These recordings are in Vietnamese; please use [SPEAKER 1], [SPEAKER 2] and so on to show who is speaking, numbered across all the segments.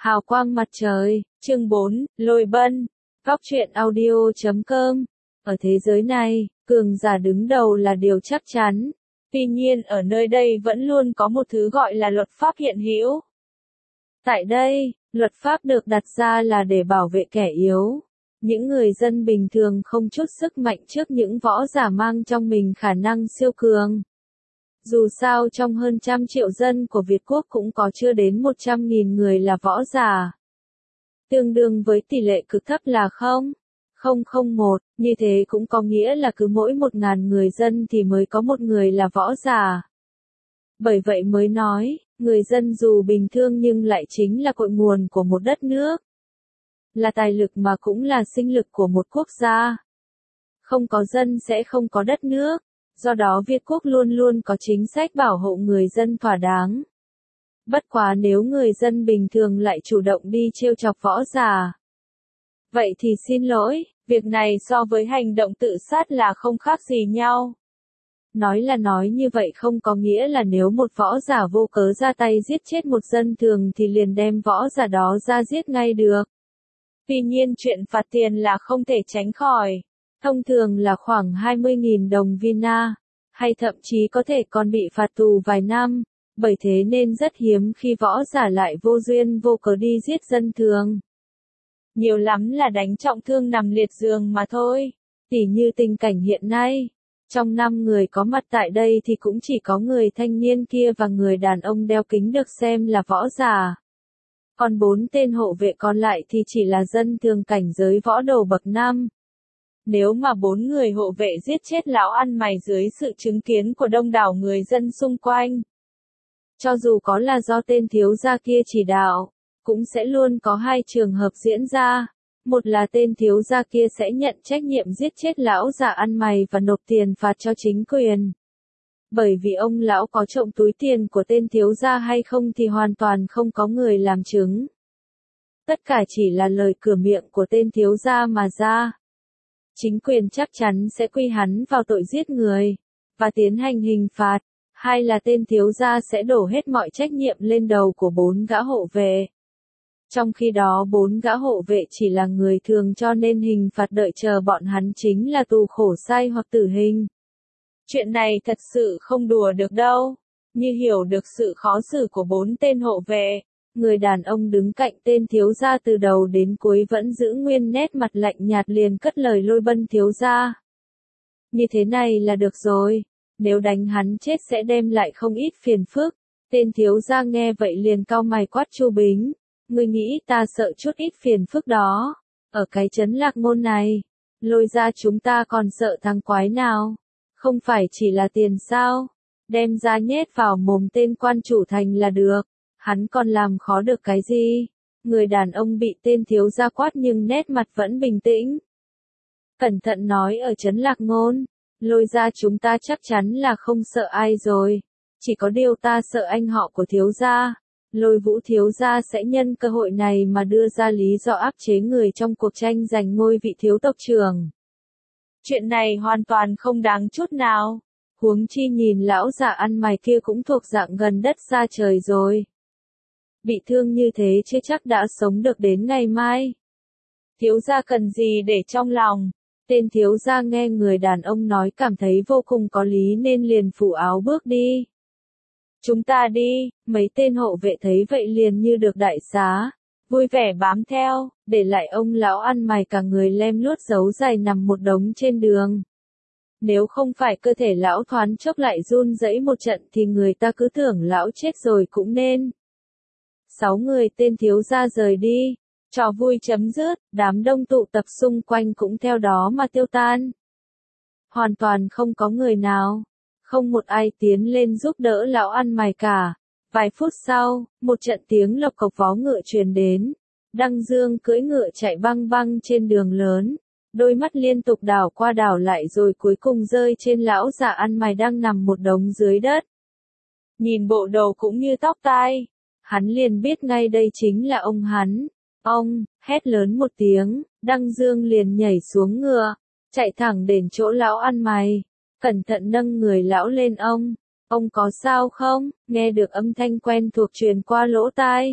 [SPEAKER 1] Hào quang mặt trời, chương 4, Lôi Bân, Góc truyện audio.com. Ở thế giới này, cường giả đứng đầu là điều chắc chắn. Tuy nhiên ở nơi đây vẫn luôn có một thứ gọi là luật pháp hiện hữu. Tại đây, luật pháp được đặt ra là để bảo vệ kẻ yếu. Những người dân bình thường không chút sức mạnh trước những võ giả mang trong mình khả năng siêu cường. Dù sao trong hơn 100 triệu dân của Việt Quốc cũng có chưa đến 100.000 người là võ giả. Tương đương với tỷ lệ cực thấp là 0,001, như thế cũng có nghĩa là cứ mỗi 1.000 người dân thì mới có một người là võ giả. Bởi vậy mới nói, người dân dù bình thường nhưng lại chính là cội nguồn của một đất nước. Là tài lực mà cũng là sinh lực của một quốc gia. Không có dân sẽ không có đất nước. Do đó Việt Quốc luôn luôn có chính sách bảo hộ người dân thỏa đáng. Bất quá nếu người dân bình thường lại chủ động đi trêu chọc võ giả. Vậy thì xin lỗi, việc này so với hành động tự sát là không khác gì nhau. Nói là nói như vậy không có nghĩa là nếu một võ giả vô cớ ra tay giết chết một dân thường thì liền đem võ giả đó ra giết ngay được. Tuy nhiên chuyện phạt tiền là không thể tránh khỏi. Thông thường là khoảng 20.000 đồng Vina, hay thậm chí có thể còn bị phạt tù vài năm, bởi thế nên rất hiếm khi võ giả lại vô duyên vô cớ đi giết dân thường. Nhiều lắm là đánh trọng thương nằm liệt giường mà thôi, tỉ như tình cảnh hiện nay. Trong 5 người có mặt tại đây thì cũng chỉ có người thanh niên kia và người đàn ông đeo kính được xem là võ giả. Còn 4 tên hộ vệ còn lại thì chỉ là dân thường cảnh giới võ đồ bậc 5. Nếu mà 4 người hộ vệ giết chết lão ăn mày dưới sự chứng kiến của đông đảo người dân xung quanh. Cho dù có là do tên thiếu gia kia chỉ đạo, cũng sẽ luôn có 2 trường hợp diễn ra. Một là tên thiếu gia kia sẽ nhận trách nhiệm giết chết lão già ăn mày và nộp tiền phạt cho chính quyền. Bởi vì ông lão có trộm túi tiền của tên thiếu gia hay không thì hoàn toàn không có người làm chứng. Tất cả chỉ là lời cửa miệng của tên thiếu gia mà ra. Chính quyền chắc chắn sẽ quy hắn vào tội giết người, và tiến hành hình phạt. Hai là tên thiếu gia sẽ đổ hết mọi trách nhiệm lên đầu của 4 gã hộ vệ. Trong khi đó 4 gã hộ vệ chỉ là người thường cho nên hình phạt đợi chờ bọn hắn chính là tù khổ sai hoặc tử hình. Chuyện này thật sự không đùa được đâu. Như hiểu được sự khó xử của 4 tên hộ vệ, người đàn ông đứng cạnh tên thiếu gia từ đầu đến cuối vẫn giữ nguyên nét mặt lạnh nhạt liền cất lời Lôi Bân thiếu gia. Như thế này là được rồi, nếu đánh hắn chết sẽ đem lại không ít phiền phức. Tên thiếu gia nghe vậy liền cau mày quát Chu Bính, ngươi nghĩ ta sợ chút ít phiền phức đó, ở cái trấn Lạc Môn này, Lôi gia chúng ta còn sợ thằng quái nào, không phải chỉ là tiền sao, đem ra nhét vào mồm tên quan chủ thành là được. Hắn còn làm khó được cái gì? Người đàn ông bị tên thiếu gia quát nhưng nét mặt vẫn bình tĩnh. Cẩn thận nói ở trấn Lạc Ngôn, Lôi gia chúng ta chắc chắn là không sợ ai rồi. Chỉ có điều ta sợ anh họ của thiếu gia. Lôi Vũ thiếu gia sẽ nhân cơ hội này mà đưa ra lý do áp chế người trong cuộc tranh giành ngôi vị thiếu tộc trưởng. Chuyện này hoàn toàn không đáng chút nào. Huống chi nhìn lão già ăn mày kia cũng thuộc dạng gần đất xa trời rồi. Bị thương như thế chưa chắc đã sống được đến ngày mai. Thiếu gia cần gì để trong lòng? Tên thiếu gia nghe người đàn ông nói cảm thấy vô cùng có lý nên liền phủ áo bước đi. Chúng ta đi, mấy tên hộ vệ thấy vậy liền như được đại xá, vui vẻ bám theo, để lại ông lão ăn mày cả người lem luốt dấu dài nằm một đống trên đường. Nếu không phải cơ thể lão thoáng chốc lại run rẩy một trận thì người ta cứ tưởng lão chết rồi cũng nên. 6 người tên thiếu gia rời đi, trò vui chấm dứt, đám đông tụ tập xung quanh cũng theo đó mà tiêu tan. Hoàn toàn không có người nào, không một ai tiến lên giúp đỡ lão ăn mày cả. Vài phút sau, một trận tiếng lộc cộc vó ngựa truyền đến. Đăng Dương cưỡi ngựa chạy băng băng trên đường lớn, đôi mắt liên tục đảo qua đảo lại rồi cuối cùng rơi trên lão già ăn mày đang nằm một đống dưới đất. Nhìn bộ đồ cũng như tóc tai, hắn liền biết ngay đây chính là ông hắn. Ông, hét lớn một tiếng, Đăng Dương liền nhảy xuống ngựa, chạy thẳng đến chỗ lão ăn mày, cẩn thận nâng người lão lên ông có sao không? Nghe được âm thanh quen thuộc truyền qua lỗ tai.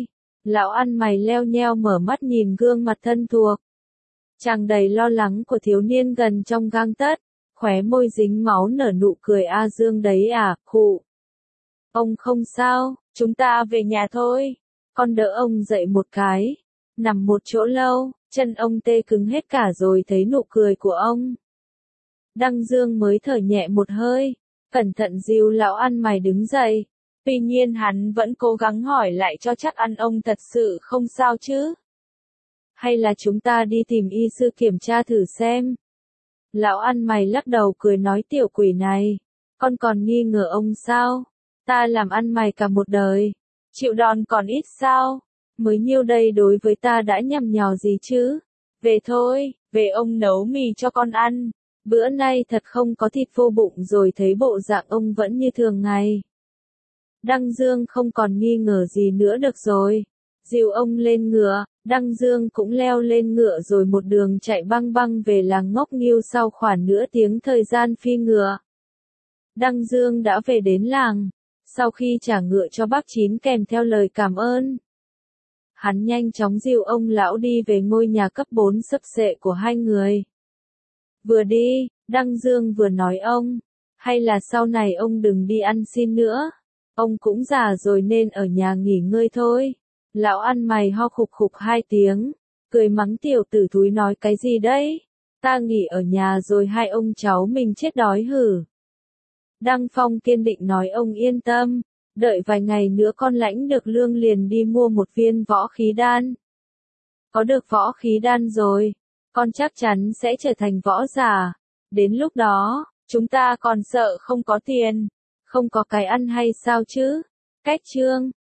[SPEAKER 1] Lão ăn mày leo nheo mở mắt nhìn gương mặt thân thuộc. Tràn đầy lo lắng của thiếu niên gần trong gang tấc, khóe môi dính máu nở nụ cười A Dương đấy à, khụ. Ông không sao, chúng ta về nhà thôi. Con đỡ ông dậy một cái. Nằm một chỗ lâu, chân ông tê cứng hết cả rồi thấy nụ cười của ông. Đăng Dương mới thở nhẹ một hơi, cẩn thận dìu lão ăn mày đứng dậy. Tuy nhiên hắn vẫn cố gắng hỏi lại cho chắc ăn ông thật sự không sao chứ. Hay là chúng ta đi tìm y sư kiểm tra thử xem. Lão ăn mày lắc đầu cười nói tiểu quỷ này. Con còn nghi ngờ ông sao? Ta làm ăn mày cả một đời. Chịu đòn còn ít sao? Mới nhiêu đây đối với ta đã nhằm nhò gì chứ? Về thôi, về ông nấu mì cho con ăn. Bữa nay thật không có thịt vô bụng rồi thấy bộ dạng ông vẫn như thường ngày. Đăng Dương không còn nghi ngờ gì nữa được rồi. Dìu ông lên ngựa, Đăng Dương cũng leo lên ngựa rồi một đường chạy băng băng về làng Ngốc Nghiew sau khoảng nửa tiếng thời gian phi ngựa. Đăng Dương đã về đến làng, sau khi trả ngựa cho bác Chín kèm theo lời cảm ơn. Hắn nhanh chóng dìu ông lão đi về ngôi nhà cấp 4 xấp xệ của hai người. Vừa đi, Đăng Dương vừa nói ông, hay là sau này ông đừng đi ăn xin nữa. Ông cũng già rồi nên ở nhà nghỉ ngơi thôi. Lão ăn mày ho khục khục 2 tiếng, cười mắng tiểu tử thúi nói cái gì đấy? Ta nghỉ ở nhà rồi hai ông cháu mình chết đói hử. Đăng Phong kiên định nói ông yên tâm, đợi vài ngày nữa con lãnh được lương liền đi mua một viên võ khí đan. Có được võ khí đan rồi, con chắc chắn sẽ trở thành võ giả. Đến lúc đó, chúng ta còn sợ không có tiền, không có cái ăn hay sao chứ? Cách chương